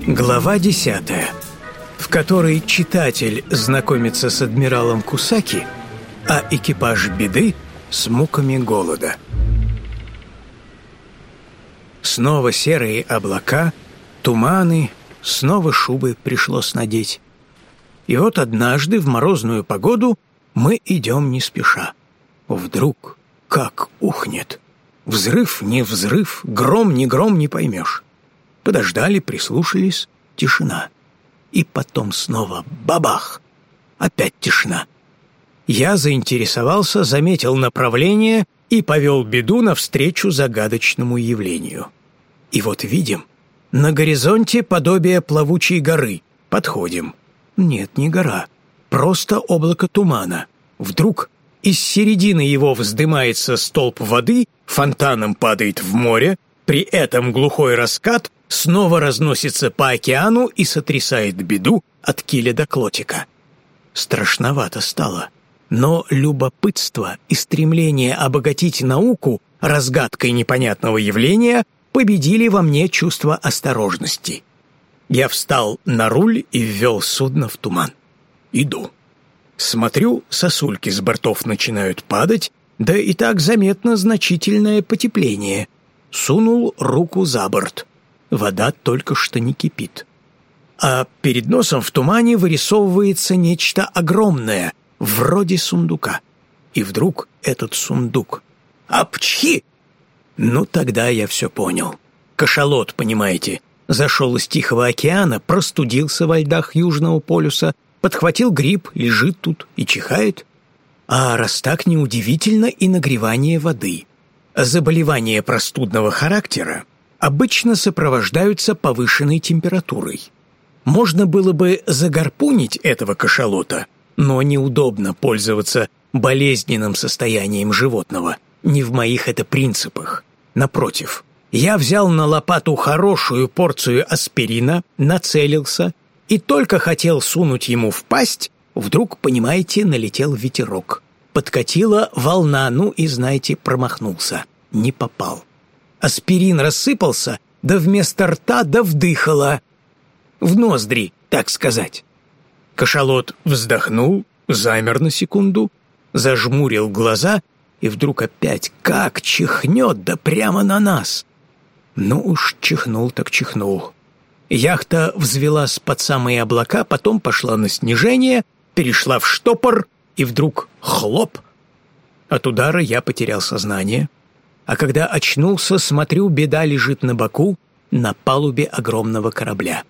Глава 10, в которой читатель знакомится с адмиралом Кусаки, а экипаж беды с муками голода. Снова серые облака, туманы, снова шубы пришлось надеть. И вот однажды в морозную погоду мы идем не спеша. Вдруг как ухнет. Взрыв, не взрыв, гром, не поймешь. Подождали, прислушались, тишина. И потом снова бабах, опять тишина. Я заинтересовался, заметил направление и повел беду навстречу загадочному явлению. И вот видим, на горизонте подобие плавучей горы. Подходим. Нет, не гора, просто облако тумана. Вдруг из середины его вздымается столб воды, фонтаном падает в море, при этом глухой раскат снова разносится по океану и сотрясает беду от киля до клотика. Страшновато стало, но любопытство и стремление обогатить науку разгадкой непонятного явления победили во мне чувство осторожности. Я встал на руль и ввел судно в туман. Иду. Смотрю, сосульки с бортов начинают падать, да и так заметно значительное потепление. Сунул руку за борт. Вода только что не кипит. А перед носом в тумане вырисовывается нечто огромное, вроде сундука. И вдруг этот сундук. Апчхи! Ну, тогда я все понял. Кашалот, понимаете, зашел из Тихого океана, простудился во льдах Южного полюса, подхватил грипп, лежит тут и чихает. А раз так, неудивительно и нагревание воды. Заболевания простудного характера обычно сопровождаются повышенной температурой. Можно было бы загарпунить этого кашалота, но неудобно пользоваться болезненным состоянием животного. Не в моих это принципах. Напротив, я взял на лопату хорошую порцию аспирина, нацелился и только хотел сунуть ему в пасть, вдруг, понимаете, налетел ветерок. Подкатила волна, ну и, знаете, промахнулся. Не попал. Аспирин рассыпался, да вместо рта да вдыхало. В ноздри, так сказать. Кашалот вздохнул, замер на секунду, зажмурил глаза и вдруг опять как чихнет, да прямо на нас. Ну уж чихнул так чихнул. Яхта взвелась под самые облака, потом пошла на снижение, перешла в штопор, и вдруг хлоп. От удара я потерял сознание, а когда очнулся, смотрю, беда лежит на боку, на палубе огромного корабля.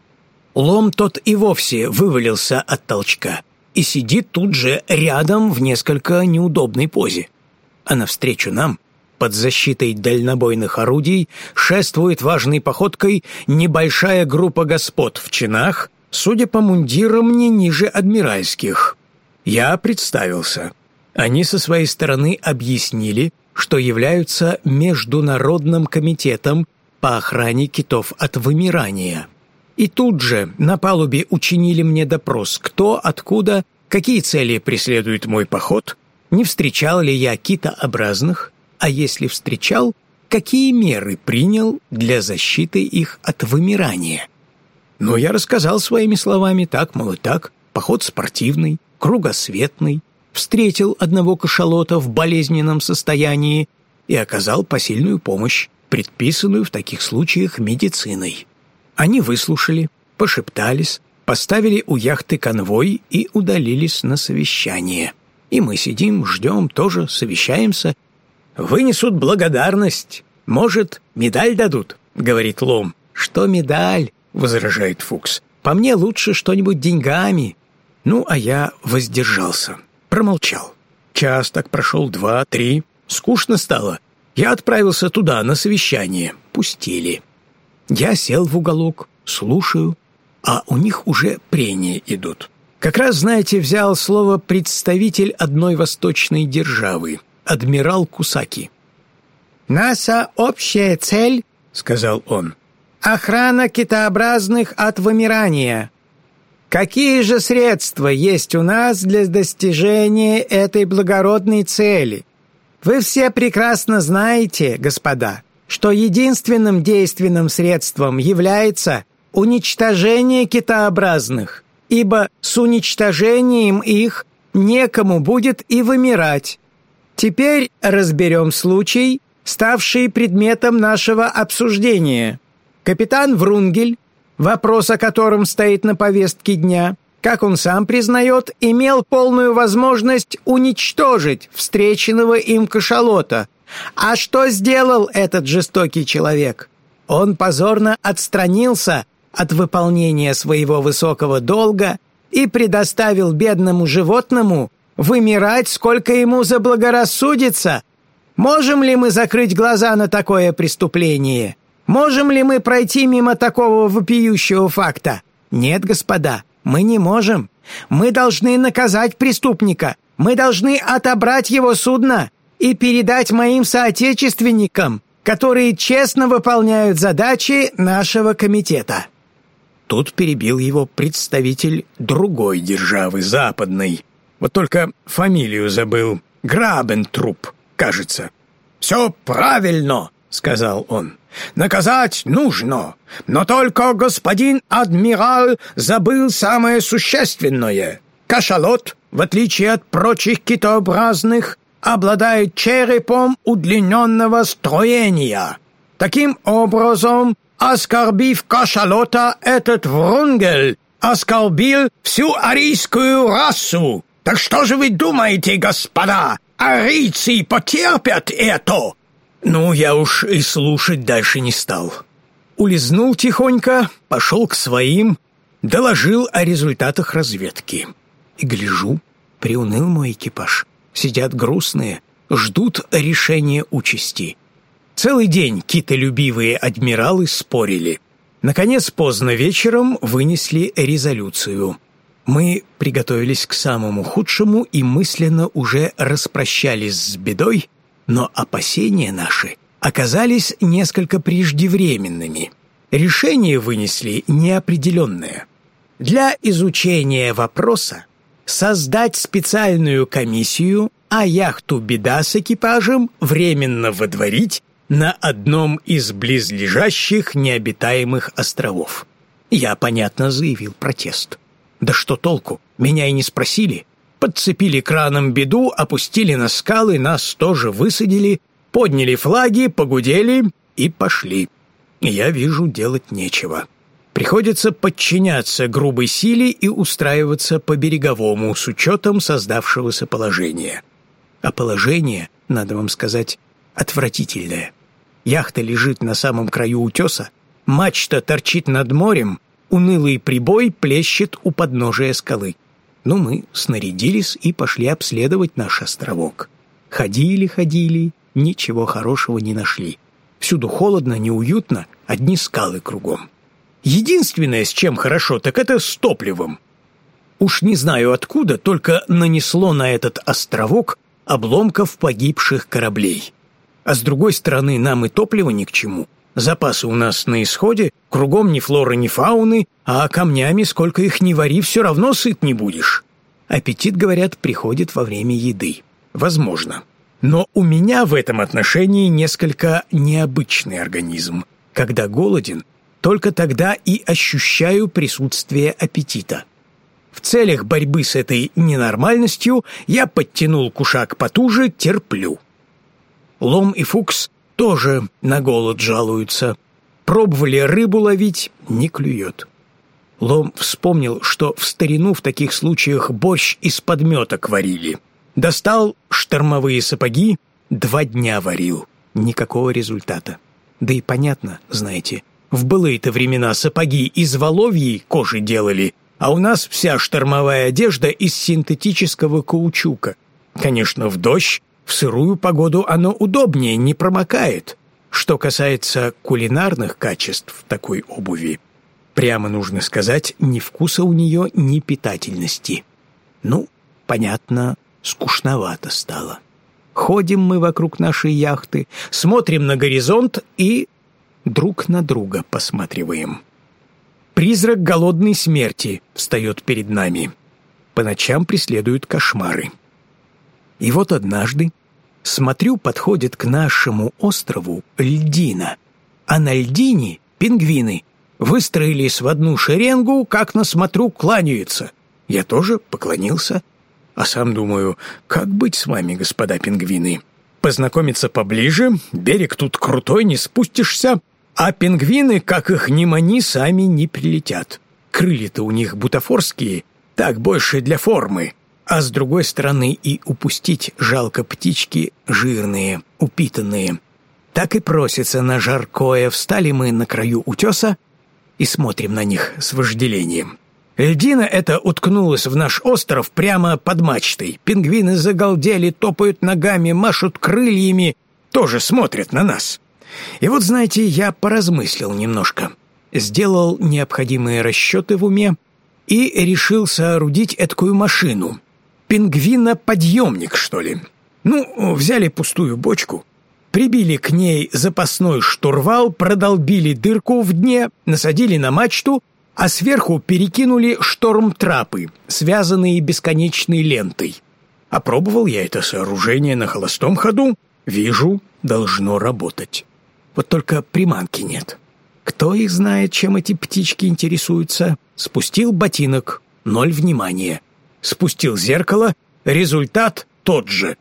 Лом тот и вовсе вывалился от толчка и сидит тут же рядом в несколько неудобной позе. А навстречу нам, под защитой дальнобойных орудий, шествует важной походкой небольшая группа господ в чинах, судя по мундирам, не ниже адмиральских. Я представился. Они со своей стороны объяснили, что являются Международным комитетом по охране китов от вымирания. И тут же на палубе учинили мне допрос, кто, откуда, какие цели преследует мой поход, не встречал ли я китообразных, а если встречал, какие меры принял для защиты их от вымирания. Но я рассказал своими словами так, мол, и так, поход спортивный, кругосветный, встретил одного кашалота в болезненном состоянии и оказал посильную помощь, предписанную в таких случаях медициной. Они выслушали, пошептались, поставили у яхты конвой и удалились на совещание. И мы сидим, ждем, тоже совещаемся. «Вынесут благодарность. Может, медаль дадут?» — говорит Лом. «Что медаль?» — возражает Фукс. «По мне лучше что-нибудь деньгами». Ну, а я воздержался, промолчал. Час так прошел, 2, 3. Скучно стало. Я отправился туда, на совещание. Пустили. Я сел в уголок, слушаю, а у них уже прения идут. Как раз, знаете, взял слово представитель одной восточной державы, адмирал Кусаки. «Наша общая цель, — сказал он, — охрана китообразных от вымирания. Какие же средства есть у нас для достижения этой благородной цели? Вы все прекрасно знаете, господа, что единственным действенным средством является уничтожение китообразных, ибо с уничтожением их некому будет и вымирать. Теперь разберем случай, ставший предметом нашего обсуждения. Капитан Врунгель, вопрос о котором стоит на повестке дня, как он сам признает, имел полную возможность уничтожить встреченного им кашалота. А что сделал этот жестокий человек? Он позорно отстранился от выполнения своего высокого долга и предоставил бедному животному вымирать, сколько ему заблагорассудится. Можем ли мы закрыть глаза на такое преступление? Можем ли мы пройти мимо такого вопиющего факта? Нет, господа, мы не можем. Мы должны наказать преступника. Мы должны отобрать его судно и передать моим соотечественникам, которые честно выполняют задачи нашего комитета». Тут перебил его представитель другой державы, западной. Вот только фамилию забыл. Грабентруп, кажется. «Все правильно», — сказал он. «Наказать нужно, но только господин адмирал забыл самое существенное. Кашалот, в отличие от прочих китообразных, обладает черепом удлиненного строения. Таким образом, оскорбив кашалота, этот Врунгель оскорбил всю арийскую расу. Так что же вы думаете, господа, арийцы потерпят это?» Ну, я уж и слушать дальше не стал. Улизнул тихонько, пошел к своим, доложил о результатах разведки. И гляжу, приуныл мой экипаж. Сидят грустные, ждут решения участи. Целый день китолюбивые адмиралы спорили. Наконец, поздно вечером вынесли резолюцию. Мы приготовились к самому худшему и мысленно уже распрощались с бедой, но опасения наши оказались несколько преждевременными. Решение вынесли неопределенное. Для изучения вопроса создать специальную комиссию, а яхту «Беда» с экипажем временно водворить на одном из близлежащих необитаемых островов. Я, понятно, заявил протест. Да что толку? Меня и не спросили. Подцепили краном «Беду», опустили на скалы, нас тоже высадили, подняли флаги, погудели и пошли. Я вижу, делать нечего. Приходится подчиняться грубой силе и устраиваться по-береговому с учетом создавшегося положения. А положение, надо вам сказать, отвратительное. Яхта лежит на самом краю утеса, мачта торчит над морем, унылый прибой плещет у подножия скалы. Ну, мы снарядились и пошли обследовать наш островок. Ходили, ничего хорошего не нашли. Всюду холодно, неуютно, одни скалы кругом. Единственное, с чем хорошо, так это с топливом. Уж не знаю откуда, только нанесло на этот островок обломков погибших кораблей. А с другой стороны, нам и топливо ни к чему. Запасы у нас на исходе, кругом ни флоры, ни фауны, а камнями, сколько их ни вари, все равно сыт не будешь. Аппетит, говорят, приходит во время еды. Возможно. Но у меня в этом отношении несколько необычный организм. Когда голоден, только тогда и ощущаю присутствие аппетита. В целях борьбы с этой ненормальностью я подтянул кушак потуже, терплю. Лом и Фукс тоже на голод жалуются. Пробовали рыбу ловить, не клюет. Лом вспомнил, что в старину в таких случаях борщ из подметок варили. Достал штормовые сапоги, 2 дня варил. Никакого результата. Да и понятно, знаете, в былые-то времена сапоги из воловьей кожи делали, а у нас вся штормовая одежда из синтетического каучука. Конечно, в дождь, в сырую погоду оно удобнее, не промокает. Что касается кулинарных качеств такой обуви, прямо нужно сказать, ни вкуса у нее, ни питательности. Ну, понятно, скучновато стало. Ходим мы вокруг нашей яхты, смотрим на горизонт и друг на друга посматриваем. Призрак голодной смерти встает перед нами. По ночам преследуют кошмары. И вот однажды, смотрю, подходит к нашему острову льдина, а на льдине пингвины, Выстроились в одну шеренгу, как на смотру кланяются. Я тоже поклонился, а сам думаю, как быть с вами, господа пингвины? Познакомиться поближе, берег тут крутой, не спустишься, а пингвины, как их ни мани, сами не прилетят. Крылья-то у них бутафорские, так больше для формы. А с другой стороны и упустить жалко птички жирные, упитанные. Так и просится на жаркое. Встали мы на краю утеса и смотрим на них с вожделением. Льдина эта уткнулась в наш остров прямо под мачтой. Пингвины загалдели, топают ногами, машут крыльями, тоже смотрят на нас. И вот, знаете, я поразмыслил немножко, сделал необходимые расчеты в уме и решил соорудить эткую машину. Пингвиноподъемник, что ли. Взяли пустую бочку, прибили к ней запасной штурвал, продолбили дырку в дне, насадили на мачту, а сверху перекинули штормтрапы, связанные бесконечной лентой. Опробовал я это сооружение на холостом ходу. Вижу, должно работать. Вот только приманки нет. Кто их знает, чем эти птички интересуются? Спустил ботинок, 0 внимания. Спустил зеркало, результат тот же.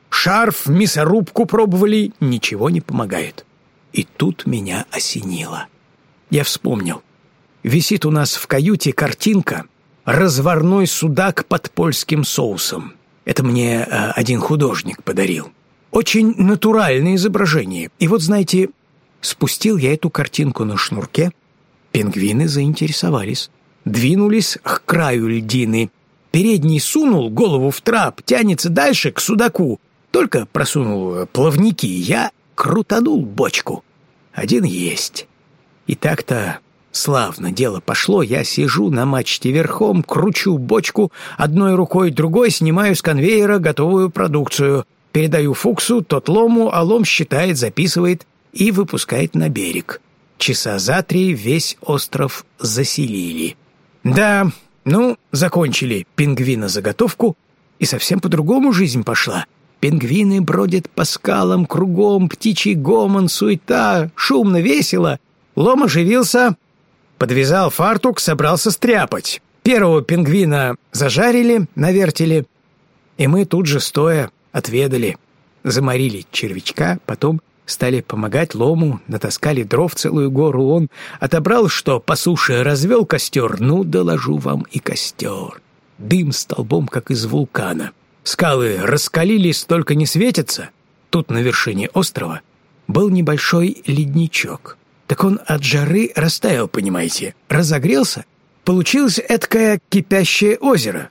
Шарф, мясорубку пробовали, ничего не помогает. И тут меня осенило. Я вспомнил. Висит у нас в каюте картинка «Разварной судак под польским соусом». Это мне один художник подарил. Очень натуральное изображение. И вот, знаете, спустил я эту картинку на шнурке. Пингвины заинтересовались. Двинулись к краю льдины. Передний сунул голову в трап, тянется дальше к судаку. Только просунул плавники, я крутанул бочку. Один есть. И так-то славно дело пошло. Я сижу на мачте верхом, кручу бочку, одной рукой, другой снимаю с конвейера готовую продукцию. Передаю Фуксу, тот Лому, а Лом считает, записывает и выпускает на берег. Часа за 3 весь остров заселили. Да, закончили пингвинозаготовку, и совсем по-другому жизнь пошла. Пингвины бродят по скалам, кругом птичий гомон, суета, шумно, весело. Лом оживился, подвязал фартук, собрался стряпать. Первого пингвина зажарили на вертеле, и мы тут же стоя отведали. Заморили червячка, потом стали помогать Лому, натаскали дров целую гору. Он отобрал, что по суше, развел костер. Доложу вам и костер. Дым столбом, как из вулкана. Скалы раскалились, только не светятся. Тут на вершине острова был небольшой ледничок. Так он от жары растаял, понимаете, разогрелся. Получилось эдакое кипящее озеро.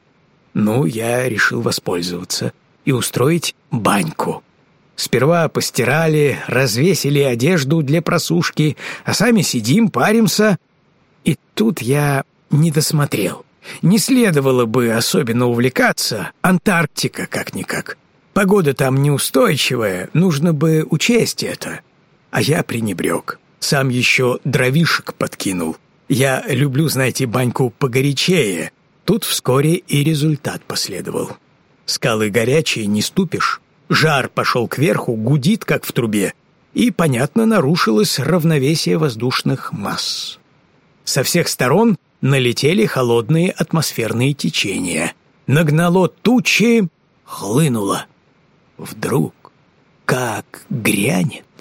Я решил воспользоваться и устроить баньку. Сперва постирали, развесили одежду для просушки, а сами сидим, паримся. И тут я не досмотрел. Не следовало бы особенно увлекаться. Антарктика как-никак. Погода там неустойчивая, нужно бы учесть это. А я пренебрег. Сам еще дровишек подкинул. Я люблю, знаете, баньку погорячее. Тут вскоре и результат последовал. Скалы горячие, не ступишь. Жар пошел кверху, гудит, как в трубе. И, понятно, нарушилось равновесие воздушных масс. Со всех сторон налетели холодные атмосферные течения. Нагнало тучи, хлынуло. Вдруг, как грянет,